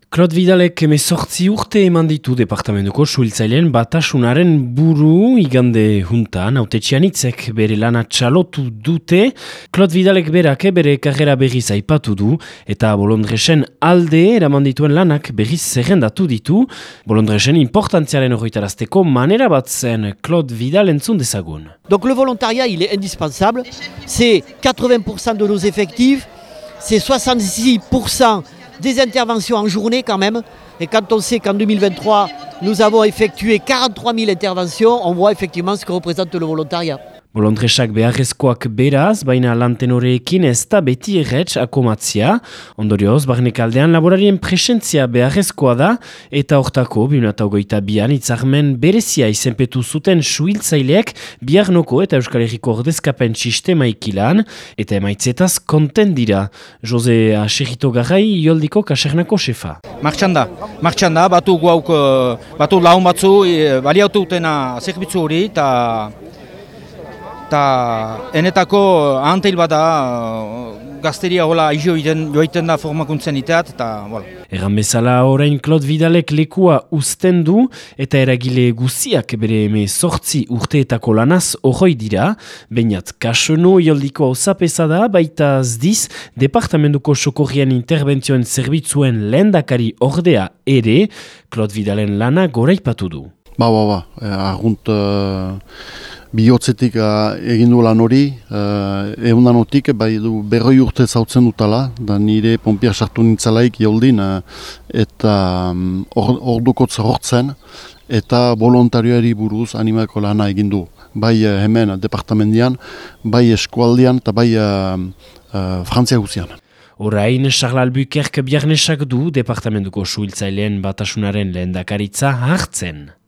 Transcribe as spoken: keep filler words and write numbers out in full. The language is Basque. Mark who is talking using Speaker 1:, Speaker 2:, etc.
Speaker 1: Claude Vidalek hemezortzi urte eman ditu departamentuko suhiltzaileen batasunaren buru igande juntan, hautetxean hitzek bere lana txalotu dute. Claude Vidalek berak bere karrera berriz aipatu du, eta Bolondresen alde eraman dituen lanak berriz zerrendatu ditu. Bolondresen importantziaren horretarazteko manera bat zen Claude Vidal entzun dezagun.
Speaker 2: Donc le volontariat, il est indispensable. C'est quatre-vingts pour cent de nos effectifs, c'est soixante-six pour cent des interventions en journée quand même. Et quand on sait qu'en deux mille vingt-trois, nous avons effectué quarante-trois mille interventions, on voit effectivement ce que représente le volontariat.
Speaker 1: Bolondresak beharrezkoak beraz, baina lantenoreekin ez da beti erretz akomatzia. Ondorioz, barnekaldean laborarien presentzia beharrezkoa da, eta hortako, bi mila hogeita bian hitzarmen berezia izenpetu zuten suhiltzaileek Biarnoko eta Euskal Herriko ordezkapen sistema ikilan, eta emaitzetaz konten dira. Jose Aserrito Garrai, Ioldiko kasernako shefa.
Speaker 3: Martxan da, martxan da, batu guauk, batu laun batzu, baliatu utena zerbitzu hori, eta eta enetako ahanteil bada gazteria hola aizio joiten da formakuntzen iteat, eta voilà.
Speaker 1: Erran bezala orain Claude Vidalek lekua uzten du, eta eragile guziak bere hemezortzi urteetako lanaz ohoi dira, bainat kaseno Ioldiko auzapeza da, baita zdiz, departamentuko sokorrien interbentzioen zerbitzuen lehendakari ordea ere, Claude Vidalen lana goraipatu du.
Speaker 4: Ba, ba, ba, argunt uh, bihotzetik uh, egin du lan hori, uh, ehundanotik, bai du berroi urte zautzen dutala, da nire pompiak sartu nintzalaik Ioldin, uh, eta um, ordukotz hortzen, eta volontarioari buruz animako lana egin du. Bai uh, hemen departamendian, bai eskualdian, eta bai uh, uh, Frantzia guzian.
Speaker 1: Orain, Charles Albuquerque Biarnesak du departamentuko suhiltzaileen batasunaren lehendakaritza hartzen.